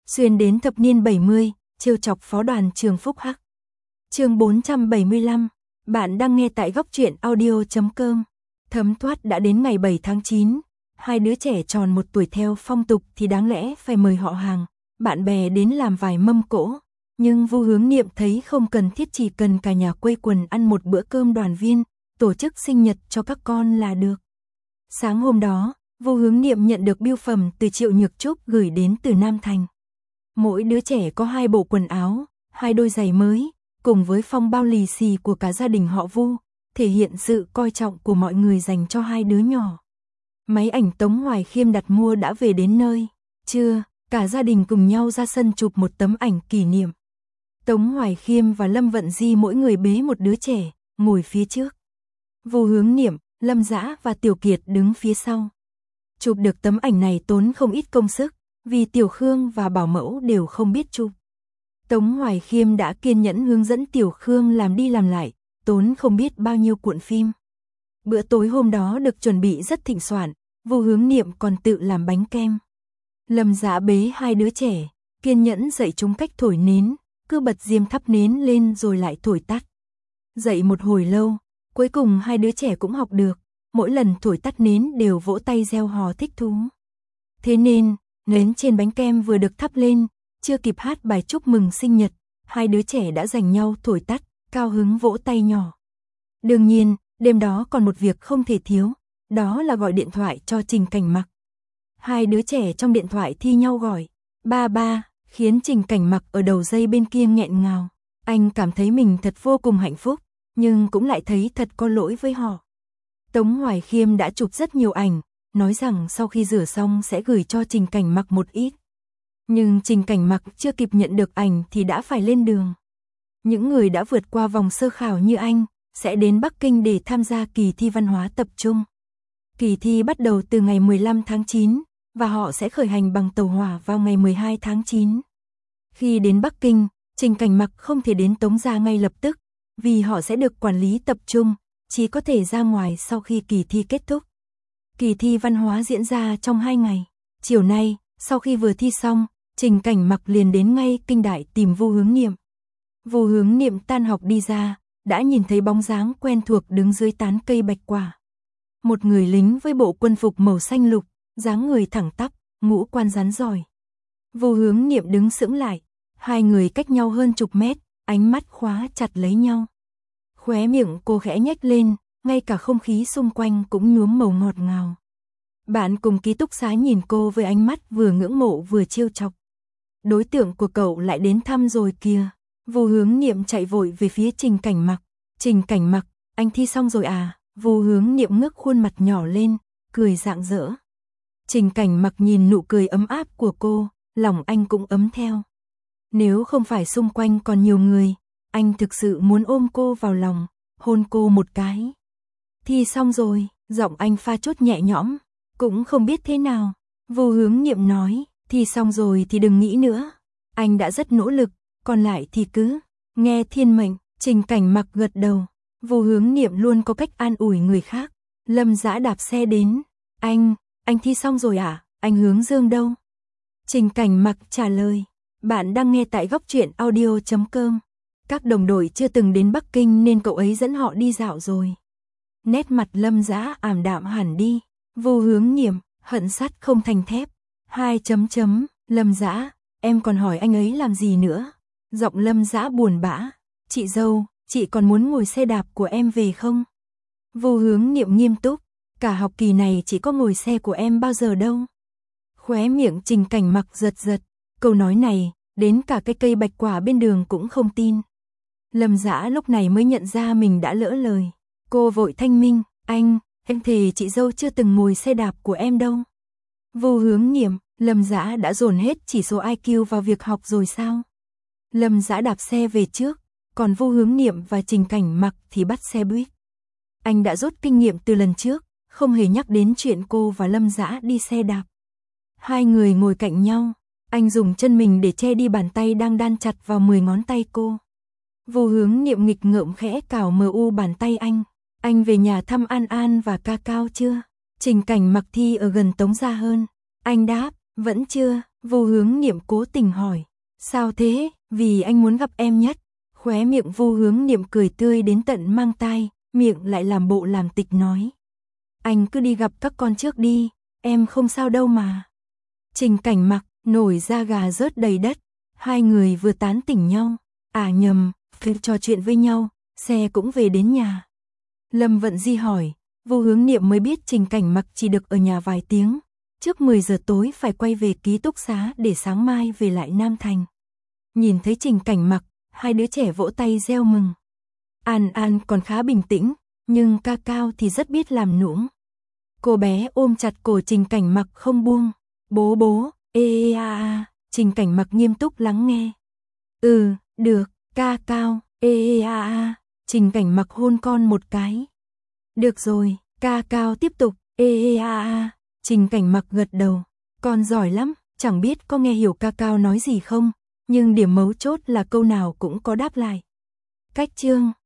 xuyên đến thập niên 70, trêu chọc phó đoàn trường Phúc Hắc. Chương 475, bạn đang nghe tại góc truyện audio.com. Thấm thoát đã đến ngày 7 tháng 9, hai đứa trẻ tròn 1 tuổi theo phong tục thì đáng lẽ phải mời họ hàng, bạn bè đến làm vài mâm cỗ, nhưng Vu Hướng Niệm thấy không cần thiết, chỉ cần cả nhà quây quần ăn một bữa cơm đoàn viên, tổ chức sinh nhật cho các con là được. Sáng hôm đó, Vu Hướng Niệm nhận được bưu phẩm từ Triệu Nhược Trúc gửi đến từ Nam Thành. Mỗi đứa trẻ có 2 bộ quần áo, 2 đôi giày mới, cùng với phong bao lì xì của cả gia đình họ Vu, thể hiện sự coi trọng của mọi người dành cho 2 đứa nhỏ. Máy ảnh Tống Hoài Khiêm đặt mua đã về đến nơi. Trưa, cả gia đình cùng nhau ra sân chụp một tấm ảnh kỷ niệm. Tống Hoài Khiêm và Lâm Vận Di mỗi người bế một đứa trẻ, ngồi phía trước. Vu Hướng Niệm, Lâm Dã và Tiểu Kiệt đứng phía sau. Chụp được tấm ảnh này tốn không ít công sức, vì Tiểu Khương và Bảo Mẫu đều không biết chụp. Tống Hoài Khiêm đã kiên nhẫn hướng dẫn Tiểu Khương làm đi làm lại, tốn không biết bao nhiêu cuộn phim. Bữa tối hôm đó được chuẩn bị rất thịnh soạn, Vu Hướng Niệm còn tự làm bánh kem. Lâm Dã bế 2 đứa trẻ, kiên nhẫn dạy chúng cách thổi nến, cứ bật diêm thắp nến lên rồi lại thổi tắt. Dạy một hồi lâu, cuối cùng 2 đứa trẻ cũng học được, mỗi lần thổi tắt nến đều vỗ tay reo hò thích thú. Thế nên, nến trên bánh kem vừa được thắp lên, chưa kịp hát bài chúc mừng sinh nhật, 2 đứa trẻ đã giành nhau thổi tắt, cao hứng vỗ tay nhỏ. Đương nhiên, đêm đó còn một việc không thể thiếu, đó là gọi điện thoại cho Trình Cảnh Mặc. 2 đứa trẻ trong điện thoại thi nhau gọi, ba ba, khiến Trình Cảnh Mặc ở đầu dây bên kia nghẹn ngào. Anh cảm thấy mình thật vô cùng hạnh phúc, nhưng cũng lại thấy thật có lỗi với họ. Tống Hoài Khiêm đã chụp rất nhiều ảnh, nói rằng sau khi rửa xong sẽ gửi cho Trình Cảnh Mặc một ít. Nhưng Trình Cảnh Mặc chưa kịp nhận được ảnh thì đã phải lên đường. Những người đã vượt qua vòng sơ khảo như anh, sẽ đến Bắc Kinh để tham gia kỳ thi văn hóa tập trung. Kỳ thi bắt đầu từ ngày 15 tháng 9, và họ sẽ khởi hành bằng tàu hỏa vào ngày 12 tháng 9. Khi đến Bắc Kinh, Trình Cảnh Mặc không thể đến Tống gia ngay lập tức, vì họ sẽ được quản lý tập trung, chỉ có thể ra ngoài sau khi kỳ thi kết thúc. Kỳ thi văn hóa diễn ra trong 2 ngày. Chiều nay, sau khi vừa thi xong, Trình Cảnh Mặc liền đến ngay Kinh Đại tìm Vu Hướng Niệm. Vu Hướng Niệm tan học đi ra, đã nhìn thấy bóng dáng quen thuộc đứng dưới tán cây bạch quả. Một người lính với bộ quân phục màu xanh lục, dáng người thẳng tắp, ngũ quan rắn giỏi. Vu Hướng Niệm đứng sững lại, 2 người cách nhau hơn chục mét, ánh mắt khóa chặt lấy nhau. Khóe miệng cô khẽ nhếch lên, ngay cả không khí xung quanh cũng nhuốm màu ngọt ngào. Bạn cùng ký túc xá nhìn cô với ánh mắt vừa ngưỡng mộ vừa trêu chọc. Đối tượng của cậu lại đến thăm rồi kìa. Vu Hướng Niệm chạy vội về phía Trình Cảnh Mặc. Trình Cảnh Mặc, anh thi xong rồi à? Vu Hướng Niệm ngước khuôn mặt nhỏ lên, cười rạng rỡ. Trình Cảnh Mặc nhìn nụ cười ấm áp của cô, lòng anh cũng ấm theo. Nếu không phải xung quanh còn nhiều người, anh thực sự muốn ôm cô vào lòng, hôn cô một cái. Thi xong rồi, giọng anh pha chút nhẹ nhõm, cũng không biết thế nào. Vu Hướng Niệm nói, thi xong rồi thì đừng nghĩ nữa. Anh đã rất nỗ lực, còn lại thì cứ nghe thiên mệnh. Trình Cảnh Mặc gật đầu. Vu Hướng Niệm luôn có cách an ủi người khác. Lâm Dã đạp xe đến. Anh thi xong rồi à? Anh Hướng Dương đâu? Trình Cảnh Mặc trả lời. Bạn đang nghe tại góc truyện audio.com. Các đồng đội chưa từng đến Bắc Kinh nên cậu ấy dẫn họ đi dạo rồi. Nét mặt Lâm Dã ảm đạm hẳn đi. Vu Hướng Niệm, hận sắt không thành thép. 2 chấm chấm, Lâm Dã, em còn hỏi anh ấy làm gì nữa? Giọng Lâm Dã buồn bã. Chị dâu, chị còn muốn ngồi xe đạp của em về không? Vu Hướng Niệm nghiêm túc. Cả học kỳ này chỉ có ngồi xe của em bao giờ đâu. Khóe miệng Trình Cảnh Mặc giật giật. Câu nói này, đến cả cái cây bạch quả bên đường cũng không tin. Lâm Dã lúc này mới nhận ra mình đã lỡ lời. Cô vội thanh minh, em thề chị dâu chưa từng ngồi xe đạp của em đâu. Vu Hướng Niệm, Lâm Dã đã dồn hết chỉ số IQ vào việc học rồi sao? Lâm Dã đạp xe về trước, còn Vu Hướng Niệm và Trình Cảnh Mặc thì bắt xe buýt. Anh đã rút kinh nghiệm từ lần trước, không hề nhắc đến chuyện cô và Lâm Dã đi xe đạp. 2 người ngồi cạnh nhau, anh dùng chân mình để che đi bàn tay đang đan chặt vào 10 ngón tay cô. Vu Hướng Niệm nghịch ngợm khẽ cào mờ u bàn tay anh. Anh về nhà thăm An An và Ca Cao chưa? Trình Cảnh Mặc thi ở gần Tống gia hơn. Anh đáp, Vẫn chưa, Vô Hướng Niệm cố tình hỏi. Sao thế, vì anh muốn gặp em nhất. Khóe miệng Vô Hướng Niệm cười tươi đến tận mang tai, miệng lại làm bộ làm tịch nói. Anh cứ đi gặp các con trước đi, em không sao đâu mà. Trình Cảnh Mặc, nổi da gà rớt đầy đất, hai người vừa tán tỉnh nhau, nhầm, trò chuyện với nhau, xe cũng về đến nhà. Lâm Vận Di hỏi, Vô Hướng Niệm mới biết Trình Cảnh Mặc chỉ được ở nhà vài tiếng, trước 10 giờ tối phải quay về ký túc xá để sáng mai về lại Nam Thành. Nhìn thấy Trình Cảnh Mặc, hai đứa trẻ vỗ tay reo mừng. An An còn khá bình tĩnh, nhưng Ca Cao thì rất biết làm nũng. Cô bé ôm chặt cổ Trình Cảnh Mặc không buông. Bố bố, Trình Cảnh Mặc nghiêm túc lắng nghe. Được, Ca Cao, Trình Cảnh Mặc hôn con một cái. Được rồi, Ca Cao tiếp tục, Trình Cảnh Mặc gật đầu. Con giỏi lắm, chẳng biết có nghe hiểu Ca Cao nói gì không, nhưng điểm mấu chốt là câu nào cũng có đáp lại. Cách chương